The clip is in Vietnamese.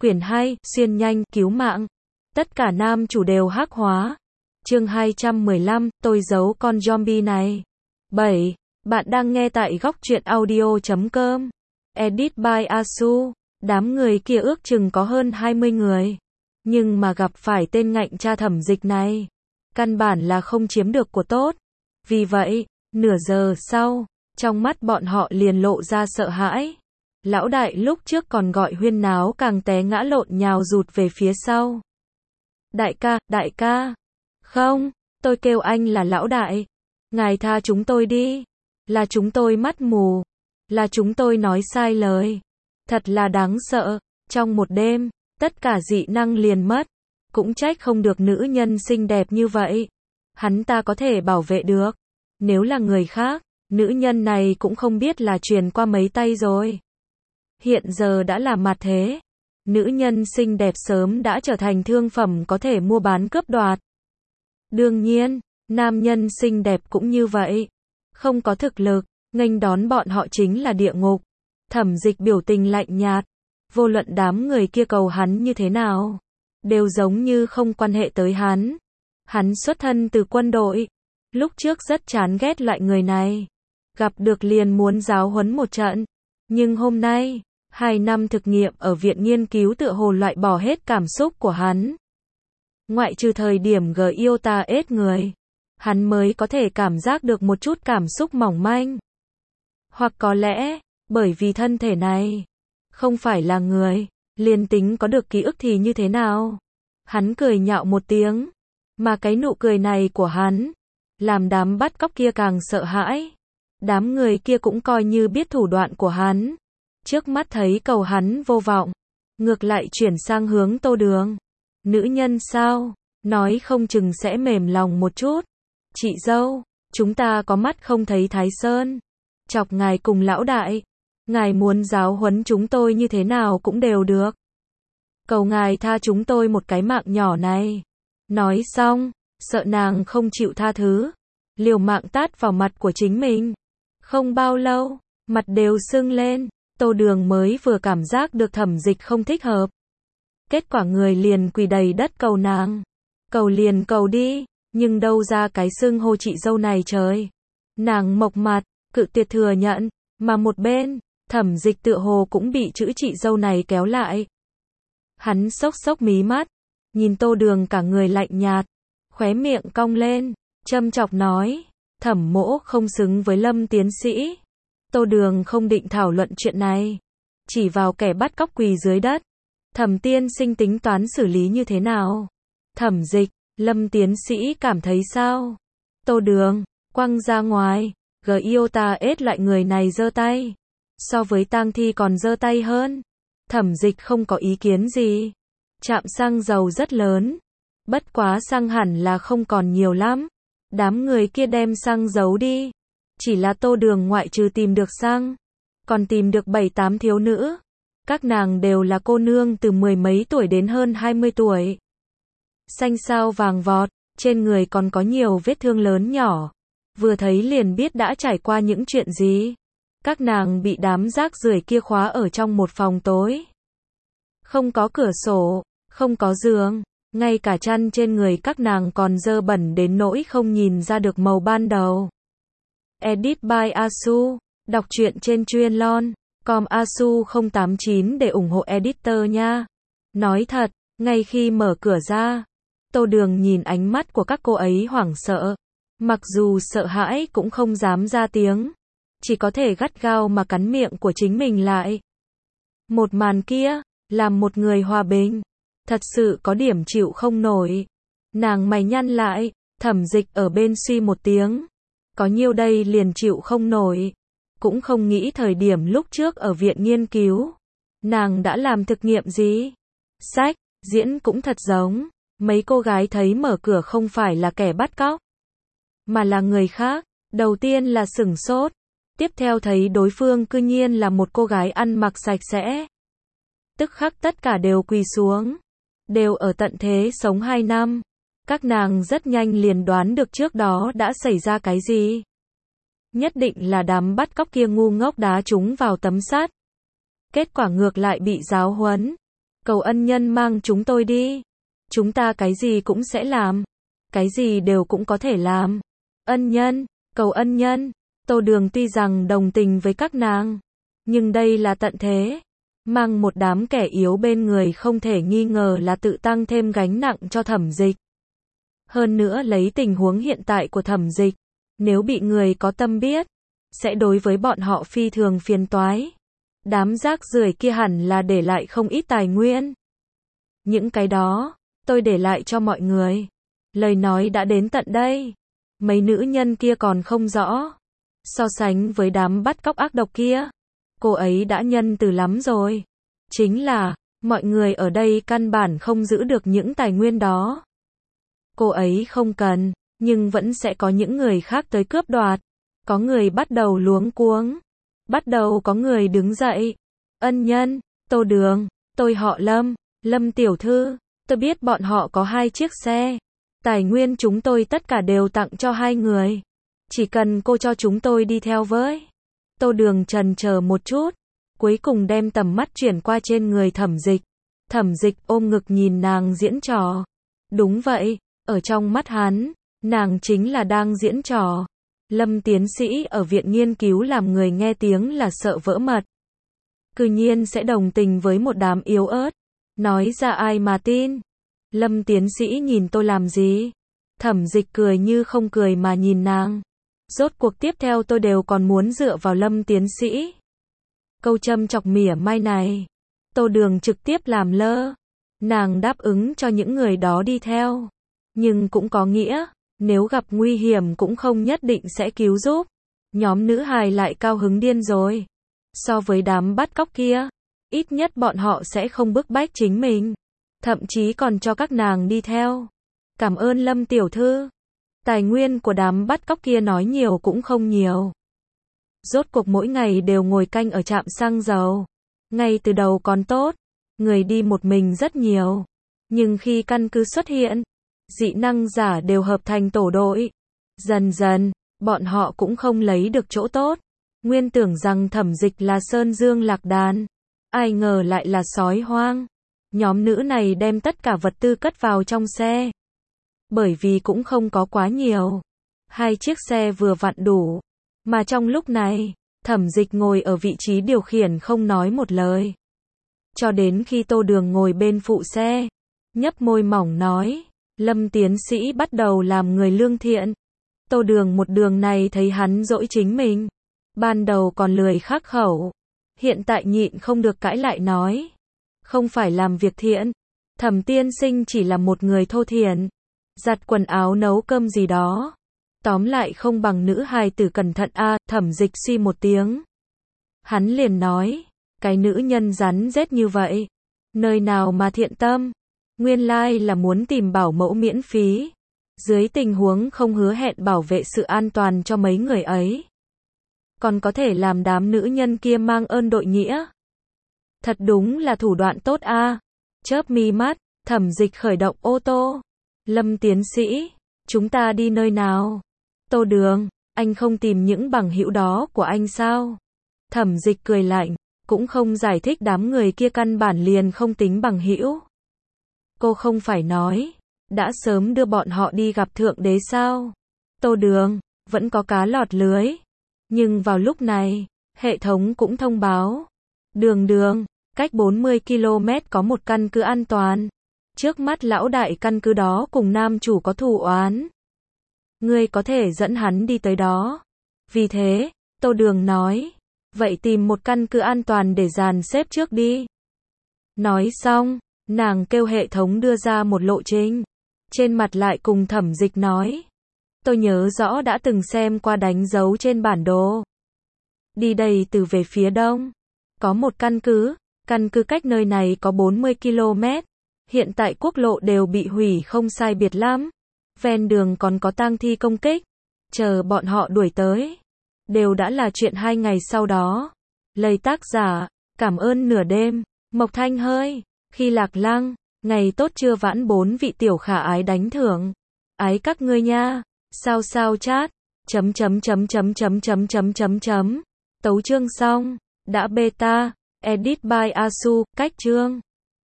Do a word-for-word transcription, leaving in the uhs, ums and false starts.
Quyển hai, xuyên nhanh, cứu mạng. Tất cả nam chủ đều hắc hóa. Chương hai trăm mười lăm, tôi giấu con zombie này. bảy. Bạn đang nghe tại góc truyện audio chấm com. Edit by Asu. Đám người kia ước chừng có hơn hai mươi người. Nhưng mà gặp phải tên ngạnh cha Thẩm Dịch này, căn bản là không chiếm được của tốt. Vì vậy, nửa giờ sau, trong mắt bọn họ liền lộ ra sợ hãi. Lão đại lúc trước còn gọi huyên náo càng té ngã lộn nhào rụt về phía sau. Đại ca, đại ca. Không, tôi kêu anh là lão đại. Ngài tha chúng tôi đi. Là chúng tôi mắt mù. Là chúng tôi nói sai lời. Thật là đáng sợ. Trong một đêm, tất cả dị năng liền mất. Cũng trách không được nữ nhân xinh đẹp như vậy. Hắn ta có thể bảo vệ được. Nếu là người khác, nữ nhân này cũng không biết là truyền qua mấy tay rồi. Hiện giờ đã là mặt thế. Nữ nhân xinh đẹp sớm đã trở thành thương phẩm có thể mua bán cướp đoạt. Đương nhiên, nam nhân xinh đẹp cũng như vậy. Không có thực lực, nghênh đón bọn họ chính là địa ngục. Thẩm Dịch biểu tình lạnh nhạt. Vô luận đám người kia cầu hắn như thế nào, đều giống như không quan hệ tới hắn. Hắn xuất thân từ quân đội. Lúc trước rất chán ghét loại người này. Gặp được liền muốn giáo huấn một trận. Nhưng hôm nay, hai năm thực nghiệm ở viện nghiên cứu tựa hồ loại bỏ hết cảm xúc của hắn. Ngoại trừ thời điểm gờ yêu ta ết người, hắn mới có thể cảm giác được một chút cảm xúc mỏng manh. Hoặc có lẽ, bởi vì thân thể này không phải là người, liền tính có được ký ức thì như thế nào. Hắn cười nhạo một tiếng, mà cái nụ cười này của hắn làm đám bắt cóc kia càng sợ hãi. Đám người kia cũng coi như biết thủ đoạn của hắn. Trước mắt thấy cầu hắn vô vọng, ngược lại chuyển sang hướng Tô Đường. Nữ nhân sao, nói không chừng sẽ mềm lòng một chút. Chị dâu, chúng ta có mắt không thấy Thái Sơn. Chọc ngài cùng lão đại, ngài muốn giáo huấn chúng tôi như thế nào cũng đều được. Cầu ngài tha chúng tôi một cái mạng nhỏ này. Nói xong, sợ nàng không chịu tha thứ, liều mạng tát vào mặt của chính mình. Không bao lâu, mặt đều sưng lên. Tô Đường mới vừa cảm giác được Thẩm Dịch không thích hợp. Kết quả người liền quỳ đầy đất cầu nàng. Cầu liền cầu đi, nhưng đâu ra cái xưng hô chị dâu này trời. Nàng mộc mặt, cự tuyệt thừa nhận, mà một bên, Thẩm Dịch tựa hồ cũng bị chữ chị dâu này kéo lại. Hắn sốc sốc mí mắt, nhìn Tô Đường cả người lạnh nhạt, khóe miệng cong lên, châm chọc nói, Thẩm mỗ không xứng với Lâm tiến sĩ. Tô Đường không định thảo luận chuyện này, chỉ vào kẻ bắt cóc quỳ dưới đất. Thẩm tiên sinh tính toán xử lý như thế nào? Thẩm Dịch, Lâm tiến sĩ cảm thấy sao? Tô Đường, quăng ra ngoài, gờ yêu ta ết lại người này giơ tay. So với tang thi còn giơ tay hơn. Thẩm Dịch không có ý kiến gì. Trạm xăng dầu rất lớn. Bất quá xăng hẳn là không còn nhiều lắm. Đám người kia đem xăng giấu đi. Chỉ là Tô Đường ngoại trừ tìm được xăng, còn tìm được bảy tám thiếu nữ. Các nàng đều là cô nương từ mười mấy tuổi đến hơn hai mươi tuổi. Xanh xao vàng vọt, trên người còn có nhiều vết thương lớn nhỏ. Vừa thấy liền biết đã trải qua những chuyện gì. Các nàng bị đám rác rưởi kia khóa ở trong một phòng tối. Không có cửa sổ, không có giường, ngay cả chăn trên người các nàng còn dơ bẩn đến nỗi không nhìn ra được màu ban đầu. Edit by Asu. Đọc truyện trên chuyên lon. Com Asu không tám chín để ủng hộ editor nha. Nói thật, ngay khi mở cửa ra, Tô Đường nhìn ánh mắt của các cô ấy hoảng sợ. Mặc dù sợ hãi cũng không dám ra tiếng. Chỉ có thể gắt gao mà cắn miệng của chính mình lại. Một màn kia, làm một người hòa bình, thật sự có điểm chịu không nổi. Nàng mày nhăn lại, Thẩm Dịch ở bên suy một tiếng. Có nhiêu đây liền chịu không nổi. Cũng không nghĩ thời điểm lúc trước ở viện nghiên cứu, nàng đã làm thực nghiệm gì. Sách, diễn cũng thật giống. Mấy cô gái thấy mở cửa không phải là kẻ bắt cóc, mà là người khác. Đầu tiên là sửng sốt. Tiếp theo thấy đối phương cư nhiên là một cô gái ăn mặc sạch sẽ. Tức khắc tất cả đều quỳ xuống. Đều ở tận thế sống hai năm. Các nàng rất nhanh liền đoán được trước đó đã xảy ra cái gì. Nhất định là đám bắt cóc kia ngu ngốc đá chúng vào tấm sắt. Kết quả ngược lại bị giáo huấn. Cầu ân nhân mang chúng tôi đi. Chúng ta cái gì cũng sẽ làm. Cái gì đều cũng có thể làm. Ân nhân, cầu ân nhân. Tô Đường tuy rằng đồng tình với các nàng, nhưng đây là tận thế. Mang một đám kẻ yếu bên người không thể nghi ngờ là tự tăng thêm gánh nặng cho Thẩm Dịch. Hơn nữa lấy tình huống hiện tại của Thẩm Dịch, nếu bị người có tâm biết, sẽ đối với bọn họ phi thường phiền toái. Đám rác rưởi kia hẳn là để lại không ít tài nguyên. Những cái đó, tôi để lại cho mọi người. Lời nói đã đến tận đây. Mấy nữ nhân kia còn không rõ. So sánh với đám bắt cóc ác độc kia, cô ấy đã nhân từ lắm rồi. Chính là, mọi người ở đây căn bản không giữ được những tài nguyên đó. Cô ấy không cần, nhưng vẫn sẽ có những người khác tới cướp đoạt. Có người bắt đầu luống cuống. Bắt đầu có người đứng dậy. Ân nhân, Tô Đường, tôi họ Lâm, Lâm tiểu thư, tôi biết bọn họ có hai chiếc xe. Tài nguyên chúng tôi tất cả đều tặng cho hai người. Chỉ cần cô cho chúng tôi đi theo với. Tô Đường chần chờ một chút, cuối cùng đem tầm mắt chuyển qua trên người Thẩm Dịch. Thẩm Dịch ôm ngực nhìn nàng diễn trò. Đúng vậy, ở trong mắt hắn, nàng chính là đang diễn trò. Lâm tiến sĩ ở viện nghiên cứu làm người nghe tiếng là sợ vỡ mật. Cư nhiên sẽ đồng tình với một đám yếu ớt. Nói ra ai mà tin. Lâm tiến sĩ nhìn tôi làm gì? Thẩm Dịch cười như không cười mà nhìn nàng. Rốt cuộc tiếp theo tôi đều còn muốn dựa vào Lâm tiến sĩ. Câu châm chọc mỉa mai này, Tô Đường trực tiếp làm lơ. Nàng đáp ứng cho những người đó đi theo. Nhưng cũng có nghĩa, nếu gặp nguy hiểm cũng không nhất định sẽ cứu giúp. Nhóm nữ hài lại cao hứng điên rồi. So với đám bắt cóc kia, ít nhất bọn họ sẽ không bức bách chính mình. Thậm chí còn cho các nàng đi theo. Cảm ơn Lâm tiểu thư. Tài nguyên của đám bắt cóc kia nói nhiều cũng không nhiều. Rốt cuộc mỗi ngày đều ngồi canh ở trạm xăng dầu. Ngay từ đầu còn tốt, người đi một mình rất nhiều. Nhưng khi căn cứ xuất hiện, dị năng giả đều hợp thành tổ đội. Dần dần, bọn họ cũng không lấy được chỗ tốt. Nguyên tưởng rằng Thẩm Dịch là sơn dương lạc đàn. Ai ngờ lại là sói hoang. Nhóm nữ này đem tất cả vật tư cất vào trong xe. Bởi vì cũng không có quá nhiều. Hai chiếc xe vừa vặn đủ. Mà trong lúc này, Thẩm Dịch ngồi ở vị trí điều khiển không nói một lời. Cho đến khi Tô Đường ngồi bên phụ xe, nhấp môi mỏng nói, Lâm tiến sĩ bắt đầu làm người lương thiện. Tô Đường một đường này thấy hắn dỗi chính mình. Ban đầu còn lười khắc khẩu. Hiện tại nhịn không được cãi lại nói. Không phải làm việc thiện. Thẩm tiên sinh chỉ là một người thô thiển. Giặt quần áo nấu cơm gì đó. Tóm lại không bằng nữ hài tử cẩn thận a. Thẩm Dịch suy một tiếng. Hắn liền nói. Cái nữ nhân rắn rết như vậy. Nơi nào mà thiện tâm. Nguyên lai là muốn tìm bảo mẫu miễn phí. Dưới tình huống không hứa hẹn bảo vệ sự an toàn cho mấy người ấy. Còn có thể làm đám nữ nhân kia mang ơn đội nghĩa. Thật đúng là thủ đoạn tốt a. À. Chớp mi mắt, Thẩm Dịch khởi động ô tô. Lâm tiến sĩ, chúng ta đi nơi nào? Tô Đường, anh không tìm những bằng hữu đó của anh sao? Thẩm Dịch cười lạnh, cũng không giải thích đám người kia căn bản liền không tính bằng hữu. Cô không phải nói, đã sớm đưa bọn họ đi gặp Thượng Đế sao? Tô Đường, vẫn có cá lọt lưới. Nhưng vào lúc này, hệ thống cũng thông báo. Đường Đường, cách bốn mươi ki lô mét có một căn cứ an toàn. Trước mắt lão đại căn cứ đó cùng nam chủ có thù oán. Ngươi có thể dẫn hắn đi tới đó. Vì thế, Tô Đường nói, vậy tìm một căn cứ an toàn để dàn xếp trước đi. Nói xong, nàng kêu hệ thống đưa ra một lộ trình. Trên mặt lại cùng Thẩm Dịch nói. Tôi nhớ rõ đã từng xem qua đánh dấu trên bản đồ. Đi đây từ về phía đông. Có một căn cứ. Căn cứ cách nơi này có bốn mươi ki lô mét. Hiện tại quốc lộ đều bị hủy không sai biệt lắm. Ven đường còn có tang thi công kích. Chờ bọn họ đuổi tới. Đều đã là chuyện hai ngày sau đó. Lời tác giả, cảm ơn nửa đêm. Mộc Thanh hơi. Khi Lạc Lăng. Ngày tốt chưa vãn bốn vị tiểu khả ái đánh thưởng. Ái các ngươi nha. Sao sao chat. Chấm chấm chấm chấm chấm chấm chấm chấm chấm. Tấu chương xong. Đã beta. Edit by Asu. Cách chương.